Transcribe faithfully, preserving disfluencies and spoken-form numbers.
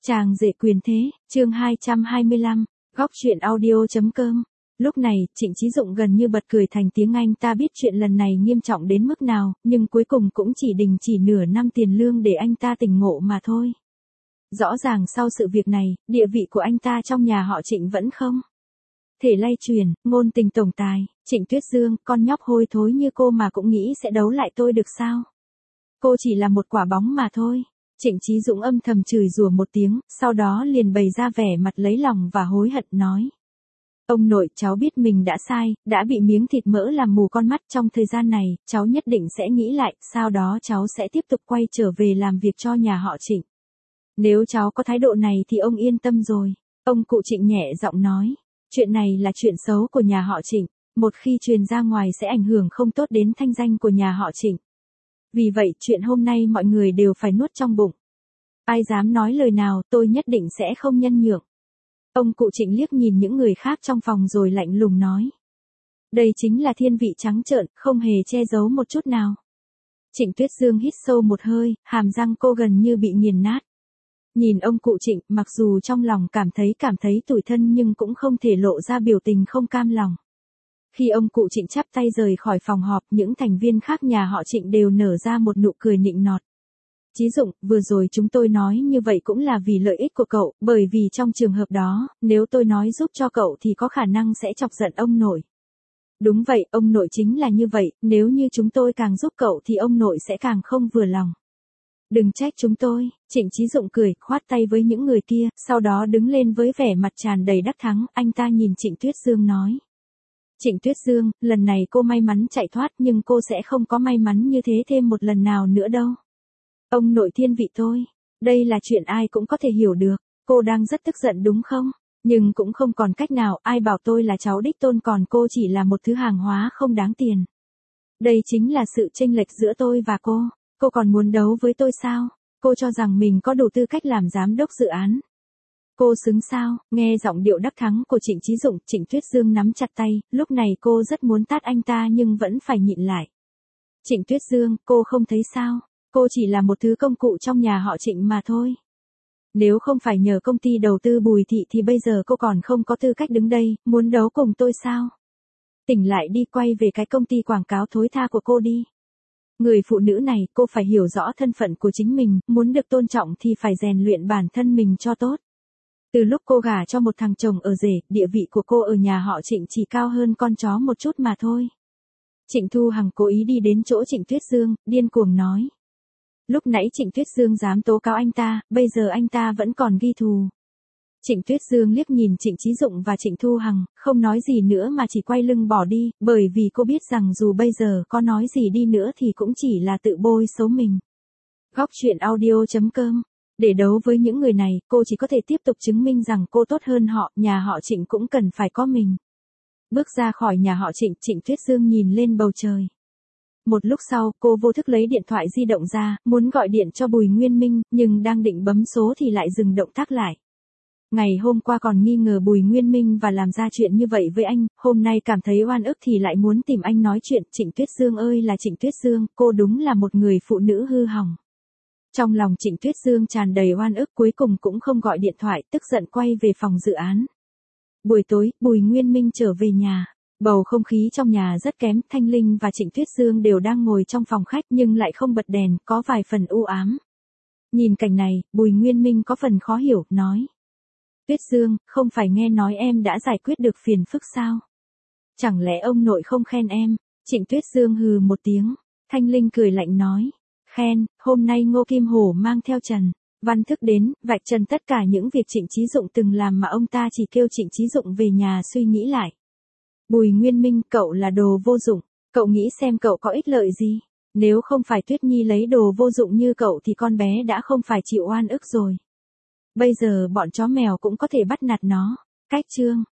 Chàng rể quyền thế, chương hai trăm hai mươi lăm, góc truyện audio chấm com. Lúc này, Trịnh Chí Dụng gần như bật cười thành tiếng Anh, ta biết chuyện lần này nghiêm trọng đến mức nào, nhưng cuối cùng cũng chỉ đình chỉ nửa năm tiền lương để anh ta tỉnh ngộ mà thôi. Rõ ràng sau sự việc này, địa vị của anh ta trong nhà họ Trịnh vẫn không thể lay truyền, ngôn tình tổng tài, Trịnh Tuyết Dương, con nhóc hôi thối như cô mà cũng nghĩ sẽ đấu lại tôi được sao? Cô chỉ là một quả bóng mà thôi. Trịnh Chí Dũng âm thầm chửi rủa một tiếng, sau đó liền bày ra vẻ mặt lấy lòng và hối hận nói. Ông nội, cháu biết mình đã sai, đã bị miếng thịt mỡ làm mù con mắt, trong thời gian này, cháu nhất định sẽ nghĩ lại, sau đó cháu sẽ tiếp tục quay trở về làm việc cho nhà họ Trịnh. Nếu cháu có thái độ này thì ông yên tâm rồi. Ông cụ Trịnh nhẹ giọng nói, chuyện này là chuyện xấu của nhà họ Trịnh, một khi truyền ra ngoài sẽ ảnh hưởng không tốt đến thanh danh của nhà họ Trịnh. Vì vậy chuyện hôm nay mọi người đều phải nuốt trong bụng. Ai dám nói lời nào, tôi nhất định sẽ không nhân nhượng. Ông cụ Trịnh liếc nhìn những người khác trong phòng rồi lạnh lùng nói. Đây chính là thiên vị trắng trợn, không hề che giấu một chút nào. Trịnh Tuyết Dương hít sâu một hơi, hàm răng cô gần như bị nghiền nát. Nhìn ông cụ Trịnh, mặc dù trong lòng cảm thấy cảm thấy tủi thân nhưng cũng không thể lộ ra biểu tình không cam lòng. Khi ông cụ Trịnh chắp tay rời khỏi phòng họp, những thành viên khác nhà họ Trịnh đều nở ra một nụ cười nịnh nọt. Chí Dụng, vừa rồi chúng tôi nói như vậy cũng là vì lợi ích của cậu, bởi vì trong trường hợp đó, nếu tôi nói giúp cho cậu thì có khả năng sẽ chọc giận ông nội. Đúng vậy, ông nội chính là như vậy, nếu như chúng tôi càng giúp cậu thì ông nội sẽ càng không vừa lòng. Đừng trách chúng tôi, Trịnh Chí Dụng cười, khoát tay với những người kia, sau đó đứng lên với vẻ mặt tràn đầy đắc thắng, anh ta nhìn Trịnh Tuyết Dương nói. Trịnh Tuyết Dương, lần này cô may mắn chạy thoát nhưng cô sẽ không có may mắn như thế thêm một lần nào nữa đâu. Ông nội thiên vị tôi, đây là chuyện ai cũng có thể hiểu được, cô đang rất tức giận đúng không? Nhưng cũng không còn cách nào, ai bảo tôi là cháu đích tôn còn cô chỉ là một thứ hàng hóa không đáng tiền. Đây chính là sự chênh lệch giữa tôi và cô, cô còn muốn đấu với tôi sao? Cô cho rằng mình có đủ tư cách làm giám đốc dự án. Cô xứng sao? Nghe giọng điệu đắc thắng của Trịnh Chí Dụng, Trịnh Tuyết Dương nắm chặt tay, lúc này cô rất muốn tát anh ta nhưng vẫn phải nhịn lại. Trịnh Tuyết Dương, cô không thấy sao? Cô chỉ là một thứ công cụ trong nhà họ Trịnh mà thôi. Nếu không phải nhờ công ty đầu tư Bùi Thị thì bây giờ cô còn không có tư cách đứng đây, muốn đấu cùng tôi sao? Tỉnh lại đi, quay về cái công ty quảng cáo thối tha của cô đi. Người phụ nữ này, cô phải hiểu rõ thân phận của chính mình, muốn được tôn trọng thì phải rèn luyện bản thân mình cho tốt. Từ lúc cô gả cho một thằng chồng ở rể, địa vị của cô ở nhà họ Trịnh chỉ cao hơn con chó một chút mà thôi. Trịnh Thu Hằng cố ý đi đến chỗ Trịnh Tuyết Dương, điên cuồng nói. Lúc nãy Trịnh Tuyết Dương dám tố cáo anh ta, bây giờ anh ta vẫn còn ghi thù. Trịnh Tuyết Dương liếc nhìn Trịnh Chí Dụng và Trịnh Thu Hằng, không nói gì nữa mà chỉ quay lưng bỏ đi, bởi vì cô biết rằng dù bây giờ có nói gì đi nữa thì cũng chỉ là tự bôi xấu mình. Góc truyện audio chấm com. Để đấu với những người này, cô chỉ có thể tiếp tục chứng minh rằng cô tốt hơn họ, nhà họ Trịnh cũng cần phải có mình. Bước ra khỏi nhà họ Trịnh, Trịnh Tuyết Dương nhìn lên bầu trời. Một lúc sau, cô vô thức lấy điện thoại di động ra, muốn gọi điện cho Bùi Nguyên Minh, nhưng đang định bấm số thì lại dừng động tác lại. Ngày hôm qua còn nghi ngờ Bùi Nguyên Minh và làm ra chuyện như vậy với anh, hôm nay cảm thấy oan ức thì lại muốn tìm anh nói chuyện. Trịnh Tuyết Dương ơi là Trịnh Tuyết Dương, cô đúng là một người phụ nữ hư hỏng. Trong lòng Trịnh Tuyết Dương tràn đầy oan ức, cuối cùng cũng không gọi điện thoại, tức giận quay về phòng dự án. Buổi tối, Bùi Nguyên Minh trở về nhà. Bầu không khí trong nhà rất kém, Thanh Linh và Trịnh Tuyết Dương đều đang ngồi trong phòng khách nhưng lại không bật đèn, có vài phần u ám. Nhìn cảnh này, Bùi Nguyên Minh có phần khó hiểu, nói. Tuyết Dương, không phải nghe nói em đã giải quyết được phiền phức sao? Chẳng lẽ ông nội không khen em? Trịnh Tuyết Dương hừ một tiếng. Thanh Linh cười lạnh nói. Khen, hôm nay Ngô Kim Hổ mang theo Trần Văn Thức đến, vạch trần tất cả những việc Trịnh Chí Dụng từng làm mà ông ta chỉ kêu Trịnh Chí Dụng về nhà suy nghĩ lại. Bùi Nguyên Minh, cậu là đồ vô dụng, cậu nghĩ xem cậu có ích lợi gì? Nếu không phải Tuyết Nhi lấy đồ vô dụng như cậu thì con bé đã không phải chịu oan ức rồi. Bây giờ bọn chó mèo cũng có thể bắt nạt nó. Cách chương.